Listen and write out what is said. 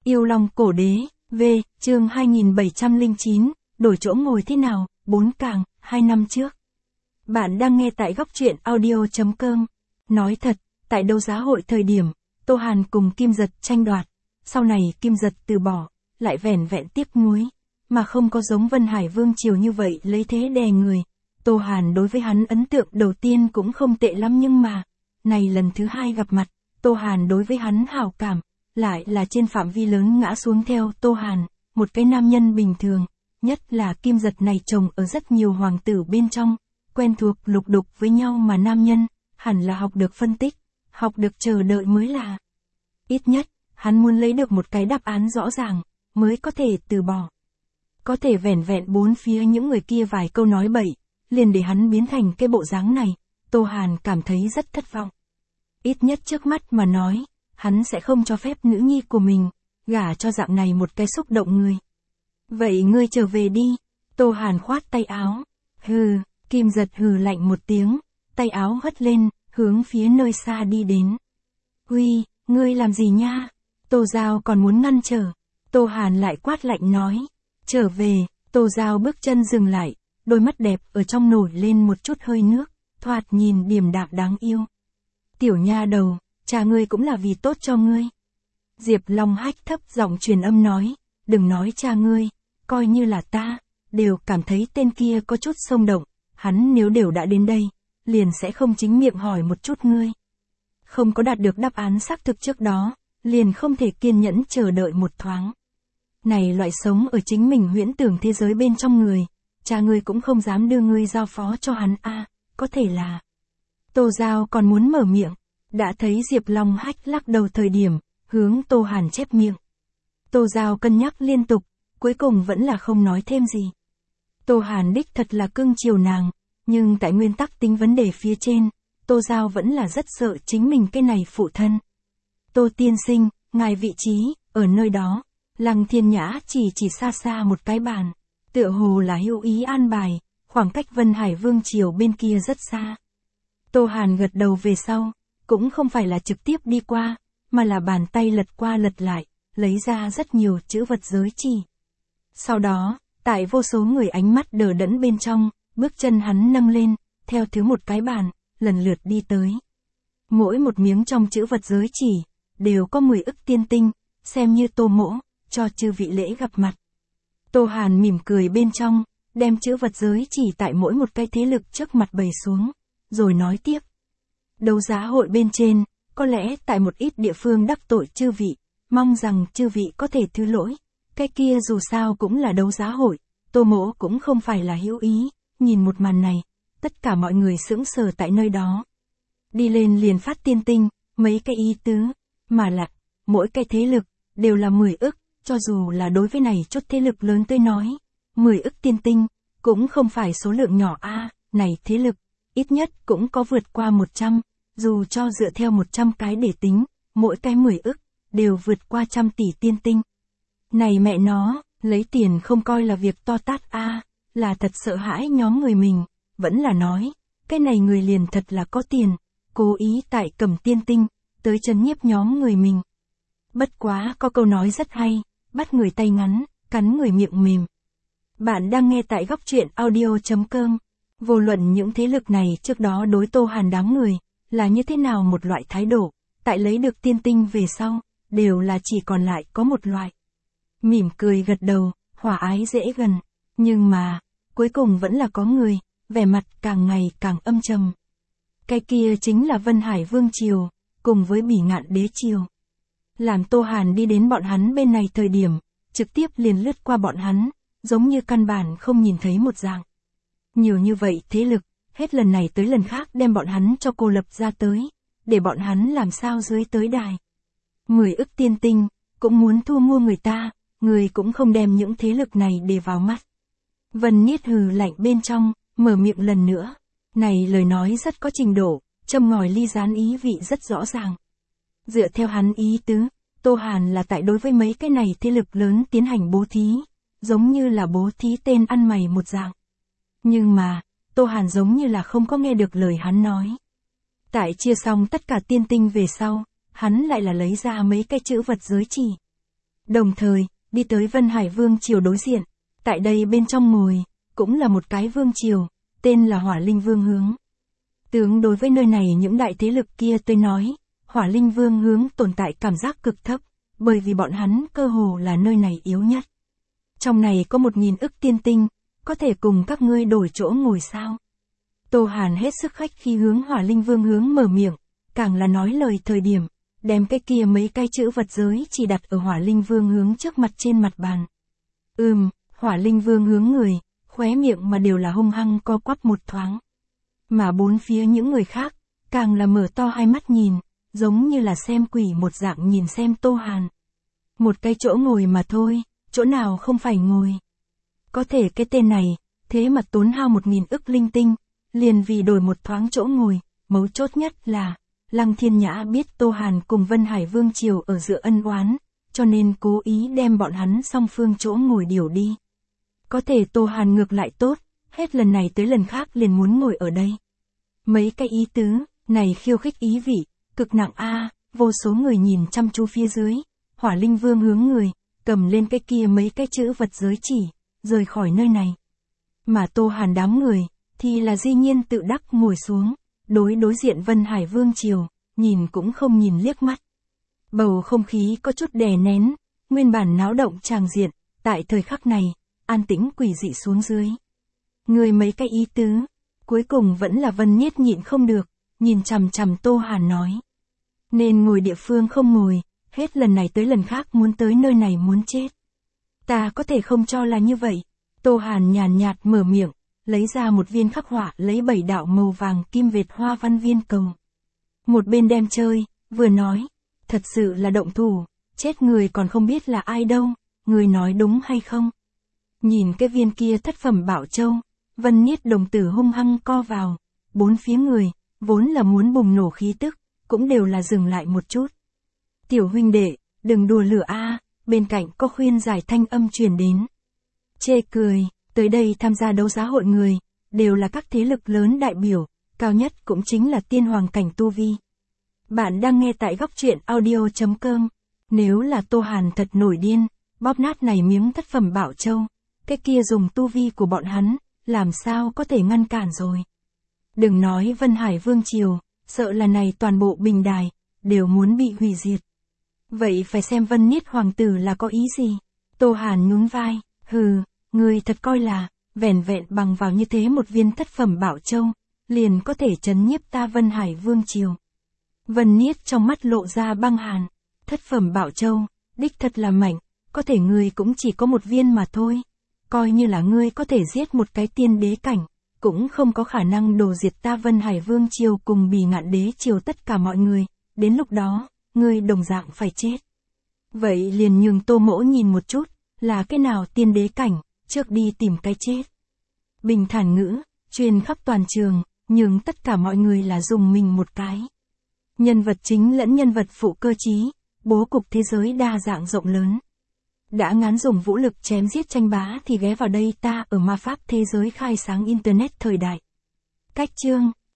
Yêu Long Cổ Đế, V, chương 2709, đổi chỗ ngồi thế nào, 4 càng, 2 năm trước. Bạn đang nghe tại góc truyện audio.com. Nói thật, tại đấu giá hội thời điểm, Tô Hàn cùng Kim Dật tranh đoạt, sau này Kim Dật từ bỏ, lại vẻn vẹn tiếc nuối, mà không có giống Vân Hải Vương Triều như vậy lấy thế đè người. Tô Hàn đối với hắn ấn tượng đầu tiên cũng không tệ lắm nhưng mà, này lần thứ hai gặp mặt, Tô Hàn đối với hắn hảo cảm, lại là trên phạm vi lớn ngã xuống theo Tô Hàn, một cái nam nhân bình thường, nhất là Kim Dật này chồng ở rất nhiều hoàng tử bên trong, quen thuộc lục đục với nhau mà nam nhân, hẳn là học được phân tích, học được chờ đợi mới là. Ít nhất, hắn muốn lấy được một cái đáp án rõ ràng, mới có thể từ bỏ. Có thể vẻn vẹn bốn phía những người kia vài câu nói bậy, liền để hắn biến thành cái bộ dáng này, Tô Hàn cảm thấy rất thất vọng. Ít nhất trước mắt mà nói, hắn sẽ không cho phép nữ nhi của mình, gả cho dạng này một cái xúc động người. Vậy ngươi trở về đi, Tô Hàn khoát tay áo. Hừ, Kim Dật hừ lạnh một tiếng, tay áo hất lên, hướng phía nơi xa đi đến. Huy, ngươi làm gì nha? Tô Giao còn muốn ngăn trở. Tô Hàn lại quát lạnh nói. Trở về, Tô Giao bước chân dừng lại, đôi mắt đẹp ở trong nổi lên một chút hơi nước, thoạt nhìn điềm đạm đáng yêu. Tiểu nha đầu, cha ngươi cũng là vì tốt cho ngươi. Diệp Long Hách thấp giọng truyền âm nói, đừng nói cha ngươi, coi như là ta, đều cảm thấy tên kia có chút xông động, hắn nếu đều đã đến đây, liền sẽ không chính miệng hỏi một chút ngươi. Không có đạt được đáp án xác thực trước đó, liền không thể kiên nhẫn chờ đợi một thoáng. Này loại sống ở chính mình huyễn tưởng thế giới bên trong người, cha ngươi cũng không dám đưa ngươi giao phó cho hắn có thể là. Tô Giao còn muốn mở miệng, đã thấy Diệp Long Hách lắc đầu thời điểm, hướng Tô Hàn chép miệng. Tô Giao cân nhắc liên tục, cuối cùng vẫn là không nói thêm gì. Tô Hàn đích thật là cưng chiều nàng, nhưng tại nguyên tắc tính vấn đề phía trên, Tô Giao vẫn là rất sợ chính mình cái này phụ thân. Tô tiên sinh, ngài vị trí, ở nơi đó, Lăng Thiên Nhã chỉ xa xa một cái bàn, tựa hồ là hữu ý an bài, khoảng cách Vân Hải Vương Triều bên kia rất xa. Tô Hàn gật đầu về sau, cũng không phải là trực tiếp đi qua, mà là bàn tay lật qua lật lại, lấy ra rất nhiều chữ vật giới chỉ. Sau đó, tại vô số người ánh mắt đờ đẫn bên trong, bước chân hắn nâng lên, theo thứ một cái bàn, lần lượt đi tới. Mỗi một miếng trong chữ vật giới chỉ, đều có 10 ức tiên tinh, xem như Tô mỗ, cho chư vị lễ gặp mặt. Tô Hàn mỉm cười bên trong, đem chữ vật giới chỉ tại mỗi một cái thế lực trước mặt bày xuống, rồi nói tiếp. Đấu giá hội bên trên, có lẽ tại một ít địa phương đắc tội chư vị, mong rằng chư vị có thể thứ lỗi, cái kia dù sao cũng là đấu giá hội, Tô mỗ cũng không phải là hữu ý, nhìn một màn này, tất cả mọi người sững sờ tại nơi đó. Đi lên liền phát tiên tinh, mấy cái ý tứ, mà là, mỗi cái thế lực, đều là 10 ức, cho dù là đối với này chút thế lực lớn tôi nói, 10 ức tiên tinh, cũng không phải số lượng nhỏ này thế lực, ít nhất cũng có vượt qua 100, dù cho dựa theo 100 cái để tính, mỗi cái 10 ức, đều vượt qua 100 tỷ tiên tinh. Này mẹ nó, lấy tiền không coi là việc to tát là thật sợ hãi nhóm người mình, vẫn là nói, cái này người liền thật là có tiền, cố ý tại cầm tiên tinh, tới trấn nhiếp nhóm người mình. Bất quá có câu nói rất hay, bắt người tay ngắn, cắn người miệng mềm. Bạn đang nghe tại góc truyện audio.com. Vô luận những thế lực này trước đó đối Tô Hàn đám người, là như thế nào một loại thái độ, tại lấy được tiên tinh về sau, đều là chỉ còn lại có một loại. Mỉm cười gật đầu, hòa ái dễ gần, nhưng mà, cuối cùng vẫn là có người, vẻ mặt càng ngày càng âm trầm. Cái kia chính là Vân Hải Vương Triều, cùng với Bỉ Ngạn Đế Triều. Làm Tô Hàn đi đến bọn hắn bên này thời điểm, trực tiếp liền lướt qua bọn hắn, giống như căn bản không nhìn thấy một dạng. Nhiều như vậy thế lực, hết lần này tới lần khác đem bọn hắn cho cô lập ra tới, để bọn hắn làm sao dưới tới đài. 10 ức tiên tinh, cũng muốn thu mua người ta, người cũng không đem những thế lực này để vào mắt. Vân Niết hừ lạnh bên trong, mở miệng lần nữa. Này lời nói rất có trình độ, châm ngòi ly gián ý vị rất rõ ràng. Dựa theo hắn ý tứ, Tô Hàn là tại đối với mấy cái này thế lực lớn tiến hành bố thí, giống như là bố thí tên ăn mày một dạng. Nhưng mà, Tô Hàn giống như là không có nghe được lời hắn nói. Tại chia xong tất cả tiên tinh về sau, hắn lại là lấy ra mấy cái chữ vật giới chỉ. Đồng thời, đi tới Vân Hải Vương Triều đối diện. Tại đây bên trong ngồi, cũng là một cái vương triều, tên là Hỏa Linh Vương Hướng. Tướng đối với nơi này những đại thế lực kia tôi nói, Hỏa Linh Vương Hướng tồn tại cảm giác cực thấp, bởi vì bọn hắn cơ hồ là nơi này yếu nhất. Trong này có 1000 ức tiên tinh, có thể cùng các ngươi đổi chỗ ngồi sao? Tô Hàn hết sức khách khi hướng Hỏa Linh Vương Hướng mở miệng, càng là nói lời thời điểm, đem cái kia mấy cái chữ vật giới chỉ đặt ở Hỏa Linh Vương Hướng trước mặt trên mặt bàn. Hỏa Linh Vương Hướng người, khóe miệng mà đều là hung hăng co quắp một thoáng. Mà bốn phía những người khác, càng là mở to hai mắt nhìn, giống như là xem quỷ một dạng nhìn xem Tô Hàn. Một cái chỗ ngồi mà thôi, chỗ nào không phải ngồi. Có thể cái tên này, thế mà tốn hao 1000 ức linh tinh, liền vì đổi một thoáng chỗ ngồi, mấu chốt nhất là, Lăng Thiên Nhã biết Tô Hàn cùng Vân Hải Vương Triều ở giữa ân oán, cho nên cố ý đem bọn hắn song phương chỗ ngồi điều đi. Có thể Tô Hàn ngược lại tốt, hết lần này tới lần khác liền muốn ngồi ở đây. Mấy cái ý tứ, này khiêu khích ý vị, cực nặng vô số người nhìn chăm chú phía dưới, Hỏa Linh Vương Hướng người, cầm lên cái kia mấy cái chữ vật giới chỉ, rời khỏi nơi này. Mà Tô Hàn đám người, thì là dĩ nhiên tự đắc ngồi xuống, đối diện Vân Hải Vương Triều, nhìn cũng không nhìn liếc mắt. Bầu không khí có chút đè nén, nguyên bản náo động tràng diện, tại thời khắc này, an tĩnh quỷ dị xuống dưới. Người mấy cái ý tứ, cuối cùng vẫn là Vân Niết nhịn không được, nhìn chằm chằm Tô Hàn nói. Nên ngồi địa phương không ngồi, hết lần này tới lần khác muốn tới nơi này muốn chết. Ta có thể không cho là như vậy. Tô Hàn nhàn nhạt mở miệng, lấy ra một viên khắc họa lấy 7 đạo màu vàng kim vệt hoa văn viên cầu. Một bên đem chơi, vừa nói, thật sự là động thủ, chết người còn không biết là ai đâu, người nói đúng hay không? Nhìn cái viên kia thất phẩm bảo châu, Vân Niết đồng tử hung hăng co vào, bốn phía người, vốn là muốn bùng nổ khí tức, cũng đều là dừng lại một chút. Tiểu huynh đệ, đừng đùa lửa bên cạnh có khuyên giải thanh âm truyền đến. Chê cười, tới đây tham gia đấu giá hội người, đều là các thế lực lớn đại biểu, cao nhất cũng chính là tiên hoàng cảnh tu vi. Bạn đang nghe tại góc truyện audio.com, nếu là Tô Hàn thật nổi điên, bóp nát này miếng thất phẩm bảo châu, cái kia dùng tu vi của bọn hắn, làm sao có thể ngăn cản rồi. Đừng nói Vân Hải Vương Triều, sợ là này toàn bộ bình đài, đều muốn bị hủy diệt. Vậy phải xem Vân Niết hoàng tử là có ý gì? Tô Hàn nhún vai, người thật coi là, vẻn vẹn bằng vào như thế một viên thất phẩm bảo châu, liền có thể trấn nhiếp ta Vân Hải Vương Triều. Vân Niết trong mắt lộ ra băng hàn, thất phẩm bảo châu, đích thật là mạnh, có thể ngươi cũng chỉ có một viên mà thôi. Coi như là ngươi có thể giết một cái tiên đế cảnh, cũng không có khả năng đồ diệt ta Vân Hải Vương Triều cùng Bỉ Ngạn Đế Triều tất cả mọi người, đến lúc đó, ngươi đồng dạng phải chết. Vậy liền nhường Tô Mỗ nhìn một chút, là cái nào tiên đế cảnh, trước đi tìm cái chết. Bình thản ngữ, truyền khắp toàn trường, nhường tất cả mọi người là dùng mình một cái. Nhân vật chính lẫn nhân vật phụ cơ trí, bố cục thế giới đa dạng rộng lớn. Đã ngán dùng vũ lực chém giết tranh bá thì ghé vào đây ta ở ma pháp thế giới khai sáng internet thời đại. Cách chương